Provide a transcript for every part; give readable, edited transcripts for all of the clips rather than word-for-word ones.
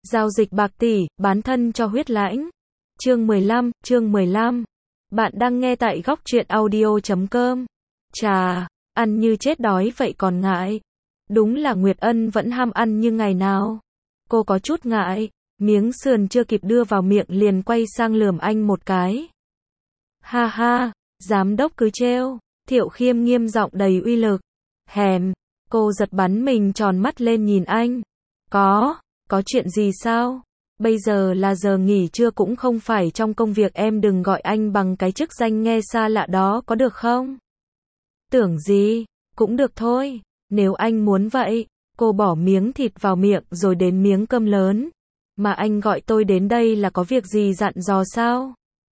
Giao dịch bạc tỷ, bán thân cho huyết lãnh. Chương 15. Bạn đang nghe tại góc truyện audio.com. Chà, ăn như chết đói vậy còn ngại. Đúng là Nguyệt Ân vẫn ham ăn như ngày nào. Cô có chút ngại, miếng sườn chưa kịp đưa vào miệng liền quay sang lườm anh một cái. Ha ha, giám đốc cứ trêu. Thiệu Khiêm nghiêm giọng đầy uy lực. Hèm, cô giật bắn mình tròn mắt lên nhìn anh. Có chuyện gì sao? Bây giờ là giờ nghỉ trưa cũng không phải trong công việc, em đừng gọi anh bằng cái chức danh nghe xa lạ đó có được không? Tưởng gì, cũng được thôi, nếu anh muốn vậy. Cô bỏ miếng thịt vào miệng rồi đến miếng cơm lớn. Mà anh gọi tôi đến đây là có việc gì dặn dò sao?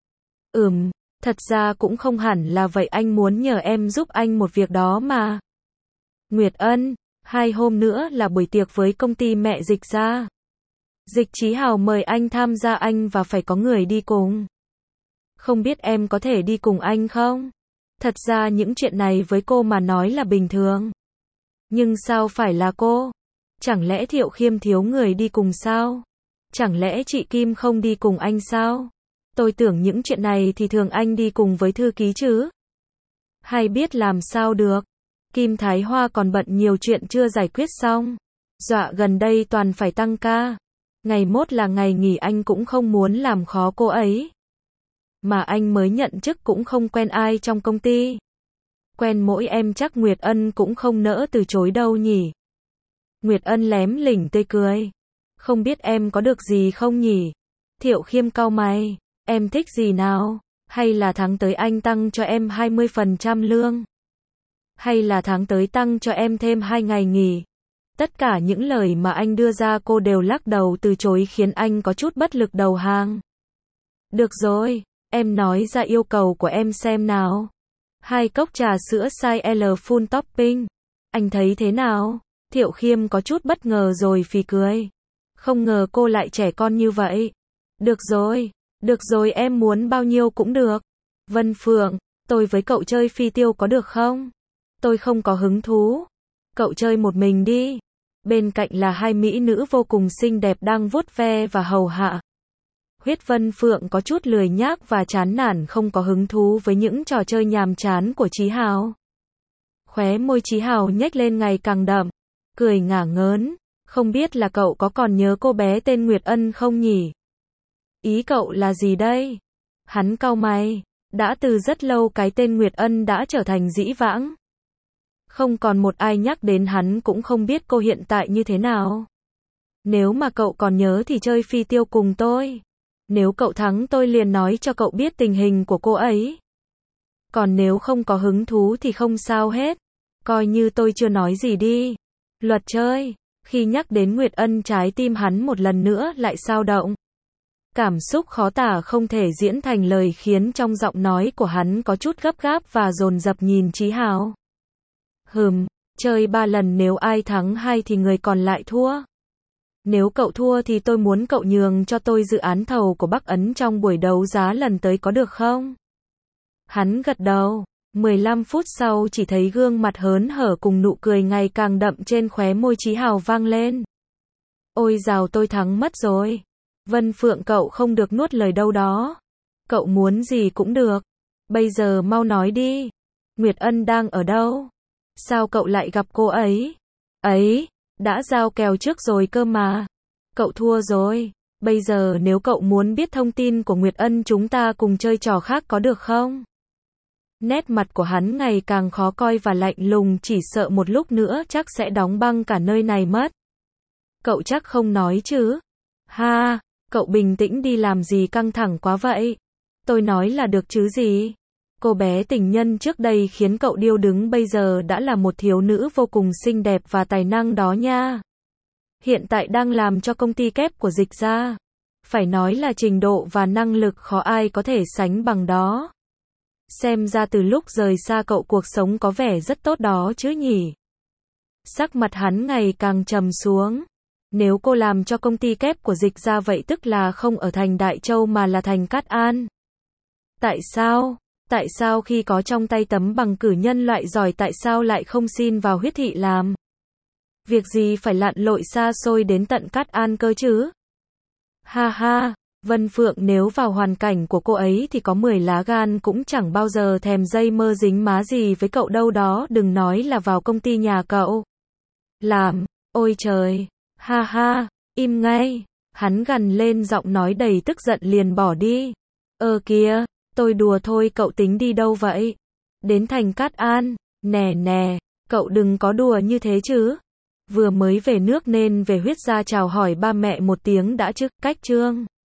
Thật ra cũng không hẳn là vậy, anh muốn nhờ em giúp anh một việc đó mà. Nguyệt Ân, 2 hôm nữa là buổi tiệc với công ty mẹ Dịch Gia. Dịch Chí Hào mời anh tham gia, anh và phải có người đi cùng. Không biết em có thể đi cùng anh không? Thật ra những chuyện này với cô mà nói là bình thường. Nhưng sao phải là cô? Chẳng lẽ Thiệu Khiêm thiếu người đi cùng sao? Chẳng lẽ chị Kim không đi cùng anh sao? Tôi tưởng những chuyện này thì thường anh đi cùng với thư ký chứ. Hay biết làm sao được. Kim Thái Hoa còn bận nhiều chuyện chưa giải quyết xong. Dọa gần đây toàn phải tăng ca. Ngày mốt là ngày nghỉ, anh cũng không muốn làm khó cô ấy. Mà anh mới nhận chức cũng không quen ai trong công ty. Quen mỗi em chắc Nguyệt Ân cũng không nỡ từ chối đâu nhỉ. Nguyệt Ân lém lỉnh tươi cười. Không biết em có được gì không nhỉ? Thiệu Khiêm cau mày. Em thích gì nào? Hay là tháng tới anh tăng cho em 20% lương? Hay là tháng tới tăng cho em thêm 2 ngày nghỉ? Tất cả những lời mà anh đưa ra cô đều lắc đầu từ chối, khiến anh có chút bất lực đầu hàng. Được rồi, em nói ra yêu cầu của em xem nào. 2 cốc trà sữa size L full topping. Anh thấy thế nào? Thiệu Khiêm có chút bất ngờ rồi phì cười. Không ngờ cô lại trẻ con như vậy. Được rồi, em muốn bao nhiêu cũng được. Vân Phượng, tôi với cậu chơi phi tiêu có được không? Tôi không có hứng thú. Cậu chơi một mình đi. Bên cạnh là 2 mỹ nữ vô cùng xinh đẹp đang vuốt ve và hầu hạ. Huyết Vân Phượng có chút lười nhác và chán nản, không có hứng thú với những trò chơi nhàm chán của Chí Hào. Khóe môi Chí Hào nhếch lên ngày càng đậm, cười ngả ngớn. Không biết là cậu có còn nhớ cô bé tên Nguyệt Ân không nhỉ? Ý cậu là gì đây? Hắn cau mày. Đã từ rất lâu cái tên Nguyệt Ân đã trở thành dĩ vãng. Không còn một ai nhắc đến, hắn cũng không biết cô hiện tại như thế nào. Nếu mà cậu còn nhớ thì chơi phi tiêu cùng tôi. Nếu cậu thắng tôi liền nói cho cậu biết tình hình của cô ấy. Còn nếu không có hứng thú thì không sao hết. Coi như tôi chưa nói gì đi. Luật chơi. Khi nhắc đến Nguyệt Ân, trái tim hắn một lần nữa lại dao động. Cảm xúc khó tả không thể diễn thành lời, khiến trong giọng nói của hắn có chút gấp gáp và dồn dập nhìn Chí Hào. Chơi 3 lần, nếu ai thắng 2 thì người còn lại thua. Nếu cậu thua thì tôi muốn cậu nhường cho tôi dự án thầu của Bắc Ấn trong buổi đấu giá lần tới có được không? Hắn gật đầu. 15 phút sau chỉ thấy gương mặt hớn hở cùng nụ cười ngày càng đậm trên khóe môi Chí Hào vang lên. Ôi dào, tôi thắng mất rồi. Vân Phượng, cậu không được nuốt lời đâu đó. Cậu muốn gì cũng được. Bây giờ mau nói đi. Nguyệt Ân đang ở đâu? Sao cậu lại gặp cô ấy? Đã giao kèo trước rồi cơ mà. Cậu thua rồi. Bây giờ nếu cậu muốn biết thông tin của Nguyệt Ân, chúng ta cùng chơi trò khác có được không? Nét mặt của hắn ngày càng khó coi và lạnh lùng, chỉ sợ một lúc nữa chắc sẽ đóng băng cả nơi này mất. Cậu chắc không nói chứ? Ha, cậu bình tĩnh đi, làm gì căng thẳng quá vậy? Tôi nói là được chứ gì? Cô bé tình nhân trước đây khiến cậu điêu đứng bây giờ đã là một thiếu nữ vô cùng xinh đẹp và tài năng đó nha. Hiện tại đang làm cho công ty kép của Dịch Gia. Phải nói là trình độ và năng lực khó ai có thể sánh bằng đó. Xem ra từ lúc rời xa cậu cuộc sống có vẻ rất tốt đó chứ nhỉ? Sắc mặt hắn ngày càng trầm xuống. Nếu cô làm cho công ty kép của Dịch Gia vậy tức là không ở thành Đại Châu mà là thành Cát An. Tại sao? Tại sao khi có trong tay tấm bằng cử nhân loại giỏi tại sao lại không xin vào Huyết Thị làm? Việc gì phải lặn lội xa xôi đến tận Cát An cơ chứ? Ha ha, Vân Phượng nếu vào hoàn cảnh của cô ấy thì có 10 lá gan cũng chẳng bao giờ thèm dây mơ dính má gì với cậu đâu đó, đừng nói là vào công ty nhà cậu. Làm, ôi trời, ha ha, im ngay, hắn gằn lên giọng nói đầy tức giận liền bỏ đi. Kìa, tôi đùa thôi, cậu tính đi đâu vậy? Đến thành Cát An, nè nè, cậu đừng có đùa như thế chứ. Vừa mới về nước nên về Huyết gia chào hỏi ba mẹ một tiếng đã chứ, cách Trương